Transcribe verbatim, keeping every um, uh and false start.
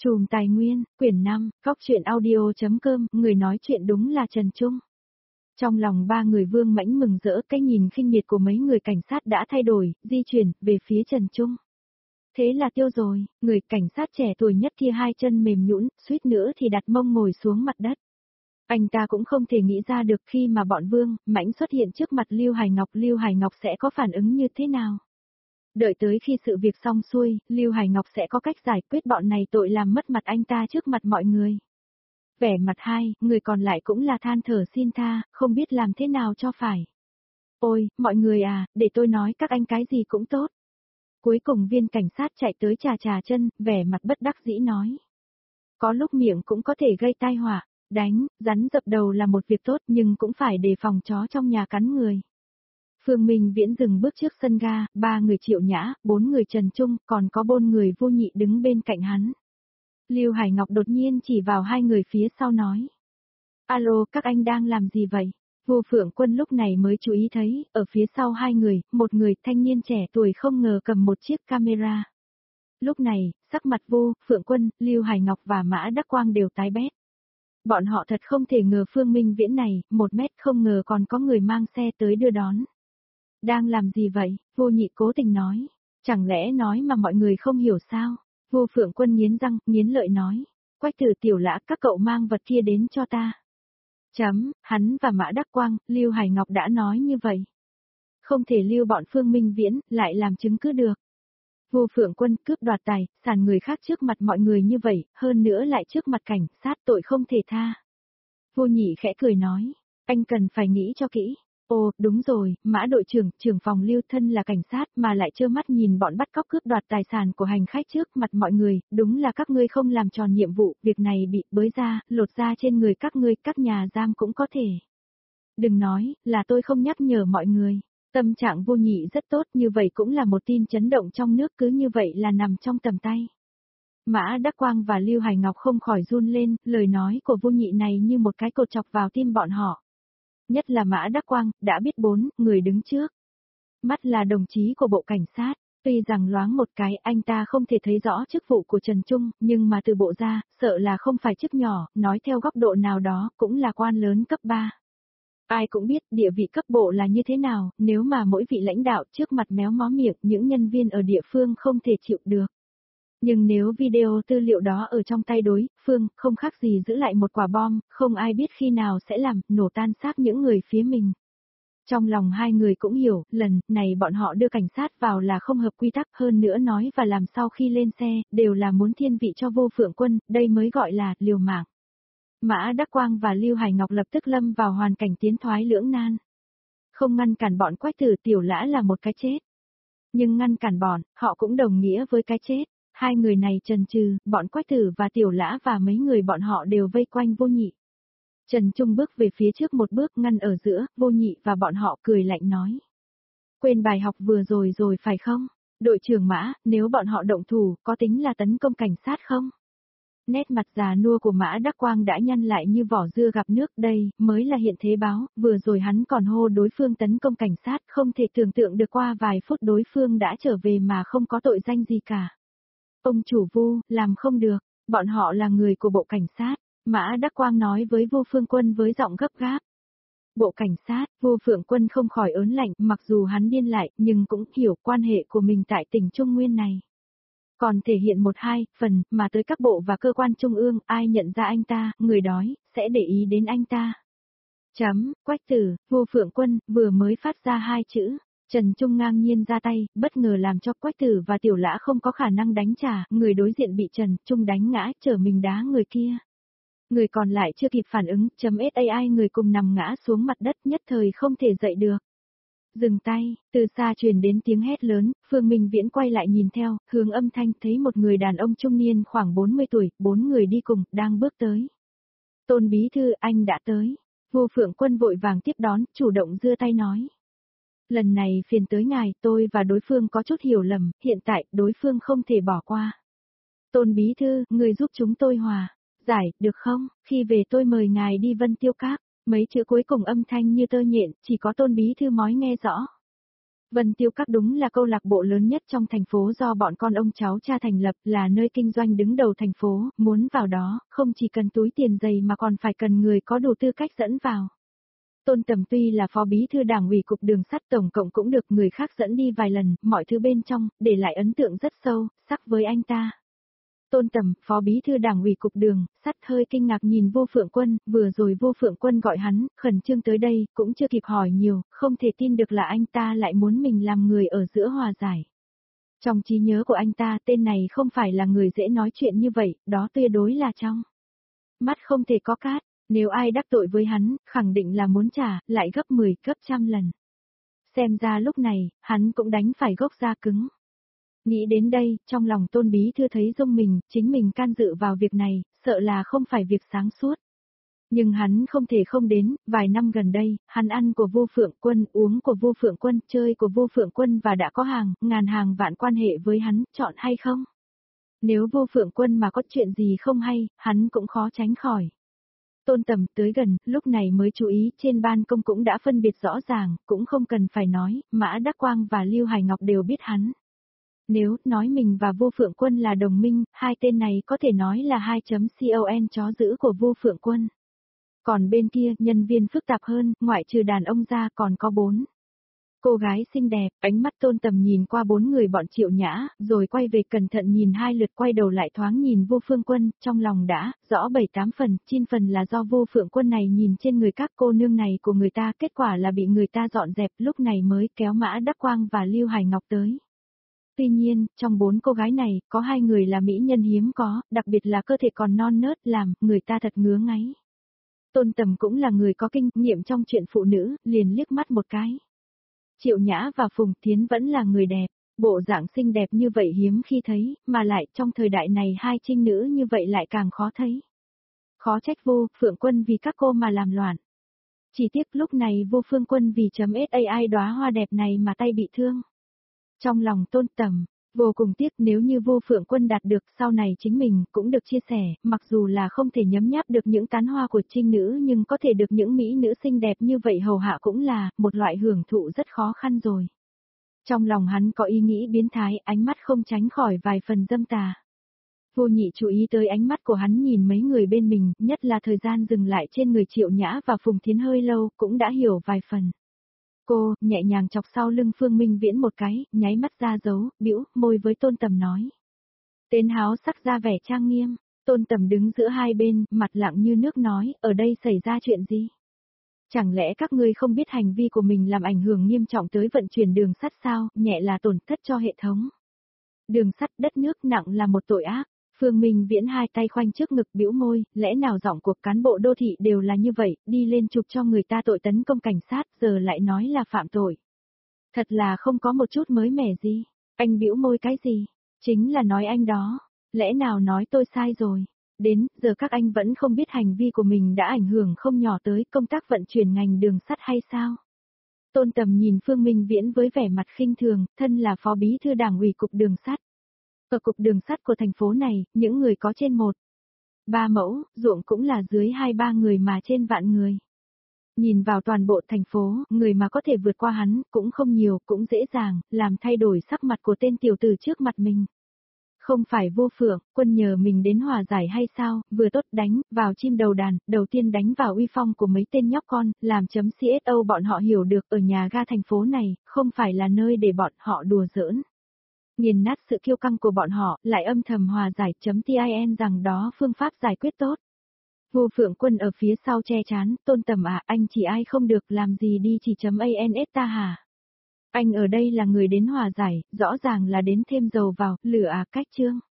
Chùm Tài Nguyên, quyển năm, Cóc truyện audio.com, người nói chuyện đúng là Trần Trung. Trong lòng ba người Vương Mãnh mừng rỡ, cái nhìn khinh miệt của mấy người cảnh sát đã thay đổi, di chuyển về phía Trần Trung. Thế là tiêu rồi, người cảnh sát trẻ tuổi nhất kia hai chân mềm nhũn, suýt nữa thì đặt mông ngồi xuống mặt đất. Anh ta cũng không thể nghĩ ra được khi mà bọn Vương Mãnh xuất hiện trước mặt Lưu Hải Ngọc, Lưu Hải Ngọc sẽ có phản ứng như thế nào. Đợi tới khi sự việc xong xuôi, Lưu Hải Ngọc sẽ có cách giải quyết bọn này tội làm mất mặt anh ta trước mặt mọi người. Vẻ mặt hai, người còn lại cũng là than thở xin tha, không biết làm thế nào cho phải. Ôi, mọi người à, để tôi nói các anh cái gì cũng tốt. Cuối cùng viên cảnh sát chạy tới chà chà chân, vẻ mặt bất đắc dĩ nói. Có lúc miệng cũng có thể gây tai họa, đánh, rắn dập đầu là một việc tốt nhưng cũng phải đề phòng chó trong nhà cắn người. Phương Minh Viễn dừng bước trước sân ga, ba người Triệu Nhã, bốn người Trần Trung, còn có bốn người Vô Nhị đứng bên cạnh hắn. Lưu Hải Ngọc đột nhiên chỉ vào hai người phía sau nói. Alo, các anh đang làm gì vậy? Vô Phượng Quân lúc này mới chú ý thấy, ở phía sau hai người, một người thanh niên trẻ tuổi không ngờ cầm một chiếc camera. Lúc này, sắc mặt Vô Phượng Quân, Lưu Hải Ngọc và Mã Đắc Quang đều tái bét. Bọn họ thật không thể ngờ Phương Minh Viễn này, một mét không ngờ còn có người mang xe tới đưa đón. Đang làm gì vậy? Vô Nhị cố tình nói. Chẳng lẽ nói mà mọi người không hiểu sao? Vô Phượng Quân nghiến răng, nghiến lợi nói. Quách Tử Tiểu Lã, các cậu mang vật kia đến cho ta. Chấm, hắn và Mã Đắc Quang, Lưu Hải Ngọc đã nói như vậy. Không thể lưu bọn Phương Minh Viễn, lại làm chứng cứ được. Vô Phượng Quân cướp đoạt tài, sản người khác trước mặt mọi người như vậy, hơn nữa lại trước mặt cảnh sát tội không thể tha. Vô Nhị khẽ cười nói. Anh cần phải nghĩ cho kỹ. Ồ, đúng rồi, Mã đội trưởng, trưởng phòng Lưu thân là cảnh sát mà lại trơ mắt nhìn bọn bắt cóc cướp đoạt tài sản của hành khách trước mặt mọi người, đúng là các ngươi không làm tròn nhiệm vụ, việc này bị bới ra, lột ra trên người các ngươi, các nhà giam cũng có thể. Đừng nói, là tôi không nhắc nhở mọi người, tâm trạng Vô Nhị rất tốt, như vậy cũng là một tin chấn động trong nước, cứ như vậy là nằm trong tầm tay. Mã Đắc Quang và Lưu Hải Ngọc không khỏi run lên, lời nói của Vô Nhị này như một cái cột chọc vào tim bọn họ. Nhất là Mã Đắc Quang, đã biết bốn người đứng trước. Mắt là đồng chí của bộ cảnh sát, tuy rằng loáng một cái anh ta không thể thấy rõ chức vụ của Trần Trung, nhưng mà từ bộ ra, sợ là không phải chức nhỏ, nói theo góc độ nào đó, cũng là quan lớn cấp ba. Ai cũng biết địa vị cấp bộ là như thế nào, nếu mà mỗi vị lãnh đạo trước mặt méo mó miệng, những nhân viên ở địa phương không thể chịu được. Nhưng nếu video tư liệu đó ở trong tay đối phương, không khác gì giữ lại một quả bom, không ai biết khi nào sẽ làm nổ tan xác những người phía mình. Trong lòng hai người cũng hiểu, lần này bọn họ đưa cảnh sát vào là không hợp quy tắc, hơn nữa nói và làm sau khi lên xe, đều là muốn thiên vị cho Vô Phượng Quân, đây mới gọi là liều mạng. Mã Đắc Quang và Lưu Hải Ngọc lập tức lâm vào hoàn cảnh tiến thoái lưỡng nan. Không ngăn cản bọn Quách Tử Tiểu Lã là một cái chết. Nhưng ngăn cản bọn, họ cũng đồng nghĩa với cái chết. Hai người này chần chừ, bọn Quách Tử và Tiểu Lã và mấy người bọn họ đều vây quanh Vô Nhị. Trần Trung bước về phía trước một bước ngăn ở giữa, Vô Nhị và bọn họ cười lạnh nói. Quên bài học vừa rồi rồi phải không? Đội trưởng Mã, nếu bọn họ động thủ, có tính là tấn công cảnh sát không? Nét mặt già nua của Mã Đắc Quang đã nhăn lại như vỏ dưa gặp nước, đây mới là hiện thế báo, vừa rồi hắn còn hô đối phương tấn công cảnh sát, không thể tưởng tượng được qua vài phút đối phương đã trở về mà không có tội danh gì cả. Ông chủ Vu, làm không được, bọn họ là người của bộ cảnh sát, Mã Đắc Quang nói với Vô Phương Quân với giọng gấp gáp. Bộ cảnh sát, Vô Phượng Quân không khỏi ớn lạnh, mặc dù hắn điên lại, nhưng cũng hiểu quan hệ của mình tại tỉnh Trung Nguyên này. Còn thể hiện một hai phần, mà tới các bộ và cơ quan trung ương, ai nhận ra anh ta, người đói, sẽ để ý đến anh ta. Chấm, Quách Tử, Vô Phượng Quân, vừa mới phát ra hai chữ. Trần Trung ngang nhiên ra tay, bất ngờ làm cho Quách Tử và Tiểu Lã không có khả năng đánh trả, người đối diện bị Trần Trung đánh ngã, trở mình đá người kia. Người còn lại chưa kịp phản ứng, chấm sai người cùng nằm ngã xuống mặt đất, nhất thời không thể dậy được. Dừng tay, từ xa truyền đến tiếng hét lớn, Phương Minh Viễn quay lại nhìn theo, hướng âm thanh thấy một người đàn ông trung niên khoảng bốn mươi tuổi, bốn người đi cùng, đang bước tới. Tôn bí thư, anh đã tới. Vô Phượng Quân vội vàng tiếp đón, chủ động giơ tay nói. Lần này phiền tới ngài, tôi và đối phương có chút hiểu lầm, hiện tại đối phương không thể bỏ qua. Tôn bí thư, người giúp chúng tôi hòa giải, được không? Khi về tôi mời ngài đi Vân Tiêu Các. Mấy chữ cuối cùng âm thanh như tơ nhện, chỉ có Tôn bí thư mói nghe rõ. Vân Tiêu Các đúng là câu lạc bộ lớn nhất trong thành phố do bọn con ông cháu cha thành lập, là nơi kinh doanh đứng đầu thành phố, muốn vào đó, không chỉ cần túi tiền dày mà còn phải cần người có đủ tư cách dẫn vào. Tôn Tầm tuy là phó bí thư đảng ủy cục đường sắt tổng cộng cũng được người khác dẫn đi vài lần, mọi thứ bên trong, để lại ấn tượng rất sâu, sắc với anh ta. Tôn Tầm, phó bí thư đảng ủy cục đường, sắt hơi kinh ngạc nhìn Vô Phượng Quân, vừa rồi Vô Phượng Quân gọi hắn, khẩn trương tới đây, cũng chưa kịp hỏi nhiều, không thể tin được là anh ta lại muốn mình làm người ở giữa hòa giải. Trong trí nhớ của anh ta, tên này không phải là người dễ nói chuyện như vậy, đó tuyệt đối là trong mắt không thể có cát, nếu ai đắc tội với hắn, khẳng định là muốn trả, lại gấp mười, gấp trăm lần. Xem ra lúc này, hắn cũng đánh phải gốc da cứng. Nghĩ đến đây, trong lòng Tôn bí thư thấy dung mình, chính mình can dự vào việc này, sợ là không phải việc sáng suốt. Nhưng hắn không thể không đến, vài năm gần đây, hắn ăn của Vô Phượng Quân, uống của Vô Phượng Quân, chơi của Vô Phượng Quân và đã có hàng, ngàn hàng vạn quan hệ với hắn, chọn hay không? Nếu Vô Phượng Quân mà có chuyện gì không hay, hắn cũng khó tránh khỏi. Tôn Tầm tới gần, lúc này mới chú ý, trên ban công cũng đã phân biệt rõ ràng, cũng không cần phải nói, Mã Đắc Quang và Lưu Hải Ngọc đều biết hắn. Nếu nói mình và Vô Phượng Quân là đồng minh, hai tên này có thể nói là hai chấm con chó giữ của Vô Phượng Quân. Còn bên kia, nhân viên phức tạp hơn, ngoại trừ đàn ông ra còn có bốn cô gái xinh đẹp, ánh mắt Tôn Tầm nhìn qua bốn người bọn Triệu Nhã, rồi quay về cẩn thận nhìn hai lượt, quay đầu lại thoáng nhìn Vô Phương Quân, trong lòng đã rõ bảy tám phần, chín phần là do Vô Phượng Quân này nhìn trên người các cô nương này của người ta, kết quả là bị người ta dọn dẹp, lúc này mới kéo Mã Đắc Quang và Lưu Hải Ngọc tới. Tuy nhiên, trong bốn cô gái này, có hai người là mỹ nhân hiếm có, đặc biệt là cơ thể còn non nớt, làm người ta thật ngứa ngáy. Tôn Tầm cũng là người có kinh nghiệm trong chuyện phụ nữ, liền liếc mắt một cái. Triệu Nhã và Phùng Thiến vẫn là người đẹp, bộ dạng xinh đẹp như vậy hiếm khi thấy, mà lại trong thời đại này hai trinh nữ như vậy lại càng khó thấy. Khó trách Vô Phượng Quân vì các cô mà làm loạn. Chỉ tiếc lúc này Vô Phương Quân vì chấm sai đóa hoa đẹp này mà tay bị thương. Trong lòng Tôn Tầm, vô cùng tiếc, nếu như Vô Phượng Quân đạt được, sau này chính mình cũng được chia sẻ, mặc dù là không thể nhấm nháp được những tán hoa của trinh nữ nhưng có thể được những mỹ nữ xinh đẹp như vậy hầu hạ cũng là một loại hưởng thụ rất khó khăn rồi. Trong lòng hắn có ý nghĩ biến thái, ánh mắt không tránh khỏi vài phần dâm tà. Vô Nhị chú ý tới ánh mắt của hắn nhìn mấy người bên mình, nhất là thời gian dừng lại trên người Triệu Nhã và Phùng Thiến hơi lâu, cũng đã hiểu vài phần. Cô, nhẹ nhàng chọc sau lưng Phương Minh Viễn một cái, nháy mắt ra dấu, bĩu môi với Tôn Tầm nói. Tên háo sắc ra vẻ trang nghiêm, Tôn Tầm đứng giữa hai bên, mặt lặng như nước nói, ở đây xảy ra chuyện gì? Chẳng lẽ các ngươi không biết hành vi của mình làm ảnh hưởng nghiêm trọng tới vận chuyển đường sắt sao, nhẹ là tổn thất cho hệ thống. Đường sắt đất nước, nặng là một tội ác. Phương Minh Viễn hai tay khoanh trước ngực bĩu môi, lẽ nào giọng của cán bộ đô thị đều là như vậy, đi lên chụp cho người ta tội tấn công cảnh sát, giờ lại nói là phạm tội. Thật là không có một chút mới mẻ gì. Anh bĩu môi cái gì? Chính là nói anh đó. Lẽ nào nói tôi sai rồi? Đến giờ các anh vẫn không biết hành vi của mình đã ảnh hưởng không nhỏ tới công tác vận chuyển ngành đường sắt hay sao? Tôn Tầm nhìn Phương Minh Viễn với vẻ mặt khinh thường, thân là phó bí thư đảng ủy cục đường sắt. Ở cục đường sắt của thành phố này, những người có trên một, ba mẫu, ruộng cũng là dưới hai ba người mà trên vạn người. Nhìn vào toàn bộ thành phố, người mà có thể vượt qua hắn, cũng không nhiều, cũng dễ dàng, làm thay đổi sắc mặt của tên tiểu tử trước mặt mình. Không phải Vô Phượng Quân nhờ mình đến hòa giải hay sao, vừa tốt đánh vào chim đầu đàn, đầu tiên đánh vào uy phong của mấy tên nhóc con, làm chấm xô bọn họ hiểu được ở nhà ga thành phố này, không phải là nơi để bọn họ đùa giỡn. Nghiền nát sự kiêu căng của bọn họ, lại âm thầm hòa giải chấm tin rằng đó phương pháp giải quyết tốt. Vô Phượng Quân ở phía sau che chán, Tôn Tầm à, anh chỉ ai không được làm gì đi chỉ chấm ans ta hả? Anh ở đây là người đến hòa giải, rõ ràng là đến thêm dầu vào, lửa à, cách chương.